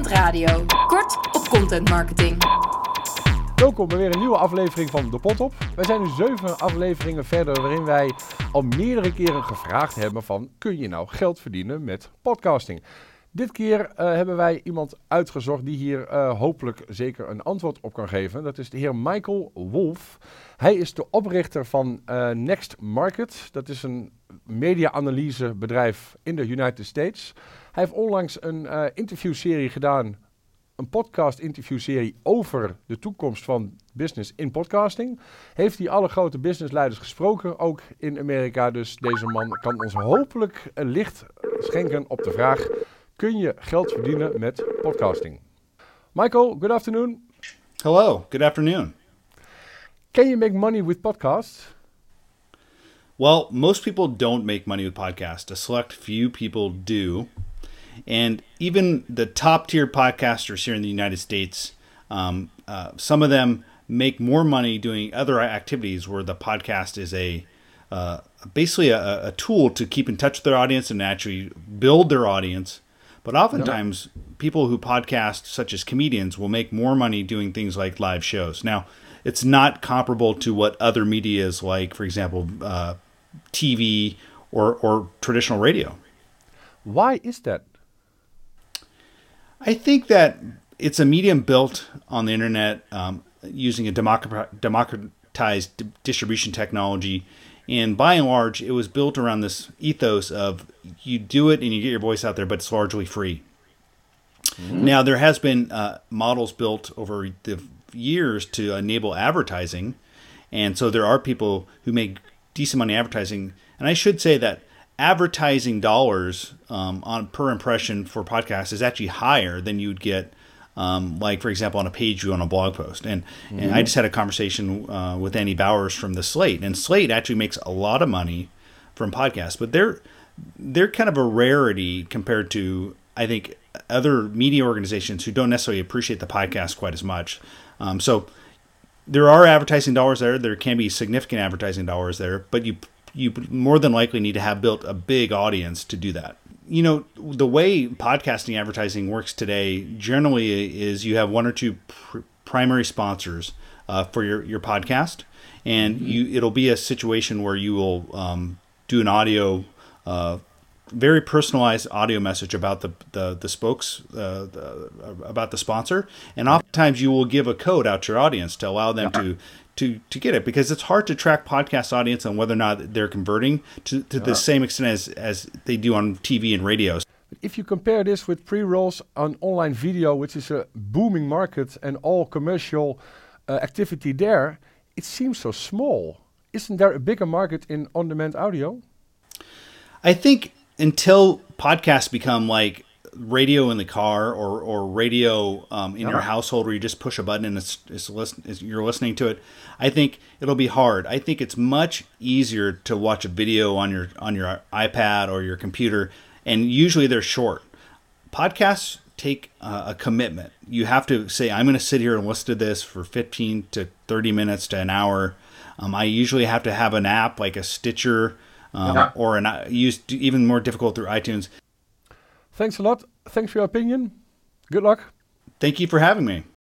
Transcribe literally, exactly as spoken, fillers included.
Radio. Kort op content marketing. Welkom bij weer een nieuwe aflevering van De Pot Op. Wij zijn nu zeven afleveringen verder waarin wij al meerdere keren gevraagd hebben van, kun je nou geld verdienen met podcasting? Dit keer uh, hebben wij iemand uitgezocht die hier uh, hopelijk zeker een antwoord op kan geven. Dat is de heer Michael Wolf. Hij is de oprichter van uh, Next Market. Dat is een media-analysebedrijf in de United States. Hij heeft onlangs een uh, interviewserie gedaan, een podcast-interviewserie over de toekomst van business in podcasting. Heeft hij alle grote businessleiders gesproken, ook in Amerika. Dus deze man kan ons hopelijk een licht schenken op de vraag, kun je geld verdienen met podcasting? Michael, good afternoon. Hello, good afternoon. Can you make money with podcasts? Well, most people don't make money with podcasts. A select few people do. And even the top tier podcasters here in the United States, um, uh, some of them make more money doing other activities where the podcast is a uh, basically a, a tool to keep in touch with their audience and actually build their audience. But oftentimes, yeah. people who podcast, such as comedians, will make more money doing things like live shows. Now, it's not comparable to what other media is like, for example, uh, T V or, or traditional radio. Why is that? I think that it's a medium built on the internet um, using a democratized d- distribution technology. And by and large, it was built around this ethos of you do it and you get your voice out there, but it's largely free. Mm-hmm. Now, there has been uh, models built over the years to enable advertising. And so there are people who make decent money advertising. And I should say that advertising dollars um, on per impression for podcasts is actually higher than you'd get, um, like, for example, on a page view on a blog post. And, mm-hmm. and I just had a conversation uh, with Andy Bowers from the Slate. And Slate actually makes a lot of money from podcasts. But they're, they're kind of a rarity compared to, I think, other media organizations who don't necessarily appreciate the podcast quite as much. Um, so there are advertising dollars there. There can be significant advertising dollars there. But you you more than likely need to have built a big audience to do that. You know, the way podcasting advertising works today generally is you have one or two pr- primary sponsors uh, for your, your podcast. And mm-hmm. you it'll be a situation where you will um, do an audio, uh, very personalized audio message about the, the, the spokes, uh, the, about the sponsor. And oftentimes you will give a code out to your audience to allow them to To, to get it, because it's hard to track podcast audience on whether or not they're converting to, to the same extent as, as they do on T V and radio. If you compare this with pre-rolls on online video, which is a booming market, and all commercial uh, activity there, it seems so small. Isn't there a bigger market in on-demand audio? I think until podcasts become like radio in the car or or radio um, in uh-huh. your household where you just push a button and it's, it's, listen, it's you're listening to it, I think it'll be hard. I think it's much easier to watch a video on your on your iPad or your computer, and usually they're short. Podcasts take uh, a commitment. You have to say, I'm going to sit here and listen to this for fifteen to thirty minutes to an hour. Um, I usually have to have an app like a Stitcher um, uh-huh. or an use even more difficult through iTunes. Thanks a lot. Thanks for your opinion. Good luck. Thank you for having me.